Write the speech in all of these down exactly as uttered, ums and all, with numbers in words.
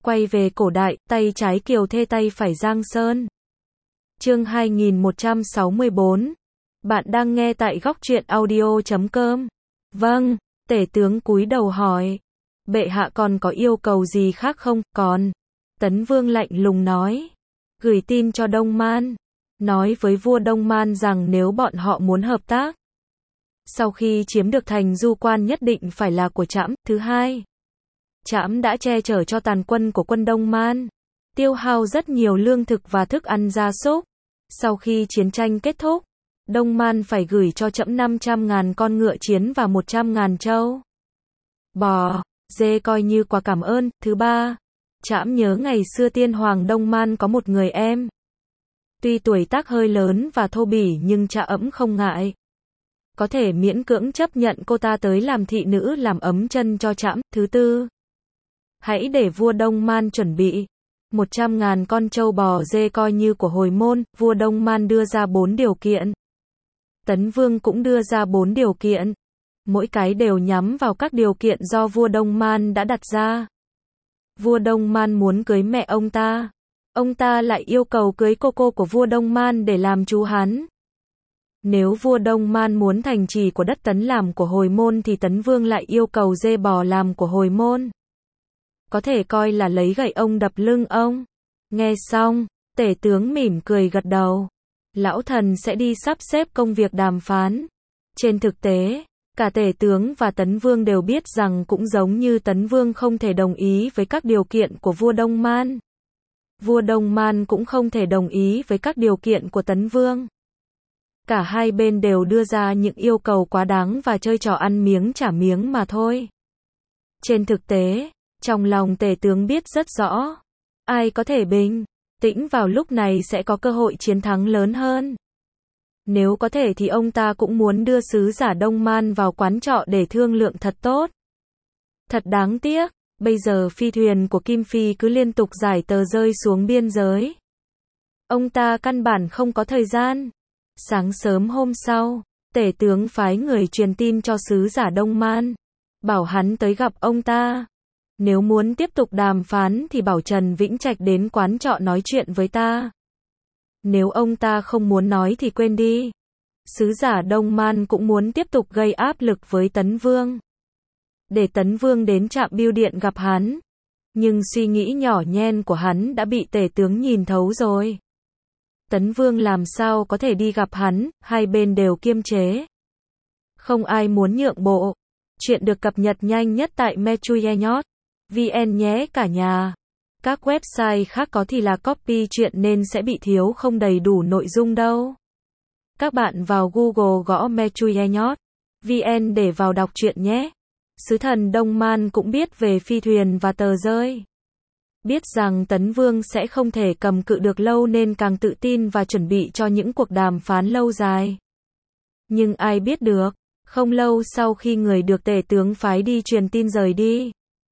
Quay về cổ đại, tay trái Kiều Thê tay phải Giang Sơn. Chương hai nghìn một trăm sáu mươi bốn. Bạn đang nghe tại góc truyện audio chấm com. Vâng, tể tướng cúi đầu hỏi. Bệ hạ còn có yêu cầu gì khác không? Còn. Tấn Vương lạnh lùng nói. Gửi tin cho Đông Man. Nói với vua Đông Man rằng nếu bọn họ muốn hợp tác, sau khi chiếm được thành Du Quan nhất định phải là của trẫm. Thứ hai, trẫm đã che chở cho tàn quân của quân Đông Man, tiêu hao rất nhiều lương thực và thức ăn gia súc. Sau khi chiến tranh kết thúc, Đông Man phải gửi cho trẫm năm trăm ngàn con ngựa chiến và một trăm ngàn trâu bò, dê coi như quà cảm ơn. Thứ ba, trẫm nhớ ngày xưa tiên hoàng Đông Man có một người em. Tuy tuổi tác hơi lớn và thô bỉ nhưng trẫm không ngại, có thể miễn cưỡng chấp nhận cô ta tới làm thị nữ làm ấm chân cho trẫm. Thứ tư, hãy để vua Đông Man chuẩn bị một trăm ngàn con trâu bò dê coi như của hồi môn. Vua Đông Man đưa ra bốn điều kiện. Tấn Vương cũng đưa ra bốn điều kiện. Mỗi cái đều nhắm vào các điều kiện do vua Đông Man đã đặt ra. Vua Đông Man muốn cưới mẹ ông ta. Ông ta lại yêu cầu cưới cô cô của vua Đông Man để làm chú hắn. Nếu vua Đông Man muốn thành trì của đất Tấn làm của hồi môn thì Tấn Vương lại yêu cầu dê bò làm của hồi môn. Có thể coi là lấy gậy ông đập lưng ông. Nghe xong, tể tướng mỉm cười gật đầu. Lão thần sẽ đi sắp xếp công việc đàm phán. Trên thực tế, cả tể tướng và Tấn Vương đều biết rằng cũng giống như Tấn Vương không thể đồng ý với các điều kiện của vua Đông Man, vua Đông Man cũng không thể đồng ý với các điều kiện của Tấn Vương. Cả hai bên đều đưa ra những yêu cầu quá đáng và chơi trò ăn miếng trả miếng mà thôi. Trên thực tế, trong lòng tể tướng biết rất rõ, ai có thể bình tĩnh vào lúc này sẽ có cơ hội chiến thắng lớn hơn. Nếu có thể thì ông ta cũng muốn đưa sứ giả Đông Man vào quán trọ để thương lượng thật tốt. Thật đáng tiếc, bây giờ phi thuyền của Kim Phi cứ liên tục giải tờ rơi xuống biên giới. Ông ta căn bản không có thời gian. Sáng sớm hôm sau, tể tướng phái người truyền tin cho sứ giả Đông Man, bảo hắn tới gặp ông ta. Nếu muốn tiếp tục đàm phán thì bảo Trần Vĩnh Trạch đến quán trọ nói chuyện với ta. Nếu ông ta không muốn nói thì quên đi. Sứ giả Đông Man cũng muốn tiếp tục gây áp lực với Tấn Vương, để Tấn Vương đến trạm bưu điện gặp hắn. Nhưng suy nghĩ nhỏ nhen của hắn đã bị tể tướng nhìn thấu rồi. Tấn Vương làm sao có thể đi gặp hắn, hai bên đều kiềm chế. Không ai muốn nhượng bộ. Chuyện được cập nhật nhanh nhất tại metruyenot chấm vn nhé cả nhà. Các website khác có thì là copy chuyện nên sẽ bị thiếu không đầy đủ nội dung đâu. Các bạn vào Google gõ metruyenot chấm vn để vào đọc truyện nhé. Sứ thần Đông Man cũng biết về phi thuyền và tờ rơi. Biết rằng Tấn Vương sẽ không thể cầm cự được lâu nên càng tự tin và chuẩn bị cho những cuộc đàm phán lâu dài. Nhưng ai biết được, không lâu sau khi người được tể tướng phái đi truyền tin rời đi,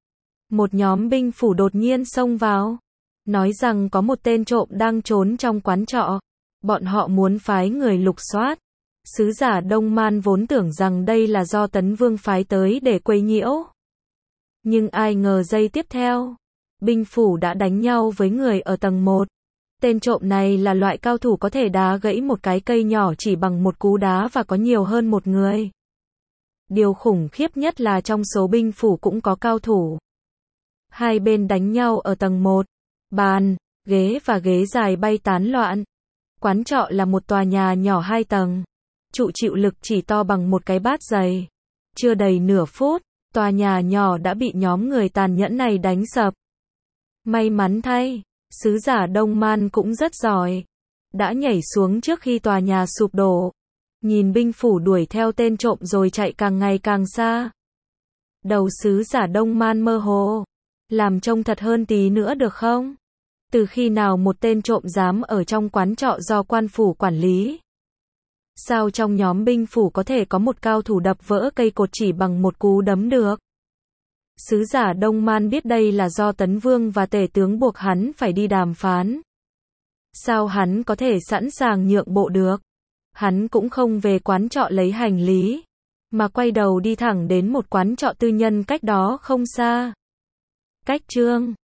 một nhóm binh phủ đột nhiên xông vào, nói rằng có một tên trộm đang trốn trong quán trọ. Bọn họ muốn phái người lục soát. Sứ giả Đông Man vốn tưởng rằng đây là do Tấn Vương phái tới để quấy nhiễu. Nhưng ai ngờ giây tiếp theo, binh phủ đã đánh nhau với người ở tầng một. Tên trộm này là loại cao thủ có thể đá gãy một cái cây nhỏ chỉ bằng một cú đá và có nhiều hơn một người. Điều khủng khiếp nhất là trong số binh phủ cũng có cao thủ. Hai bên đánh nhau ở tầng một. Bàn, ghế và ghế dài bay tán loạn. Quán trọ là một tòa nhà nhỏ hai tầng. Trụ chịu lực chỉ to bằng một cái bát dày. Chưa đầy nửa phút, tòa nhà nhỏ đã bị nhóm người tàn nhẫn này đánh sập. May mắn thay, sứ giả Đông Man cũng rất giỏi. Đã nhảy xuống trước khi tòa nhà sụp đổ. Nhìn binh phủ đuổi theo tên trộm rồi chạy càng ngày càng xa. Đầu sứ giả Đông Man mơ hồ. Làm trông thật hơn tí nữa được không? Từ khi nào một tên trộm dám ở trong quán trọ do quan phủ quản lý? Sao trong nhóm binh phủ có thể có một cao thủ đập vỡ cây cột chỉ bằng một cú đấm được? Sứ giả Đông Man biết đây là do Tấn Vương và tể tướng buộc hắn phải đi đàm phán. Sao hắn có thể sẵn sàng nhượng bộ được? Hắn cũng không về quán trọ lấy hành lý, mà quay đầu đi thẳng đến một quán trọ tư nhân cách đó không xa. Cách chương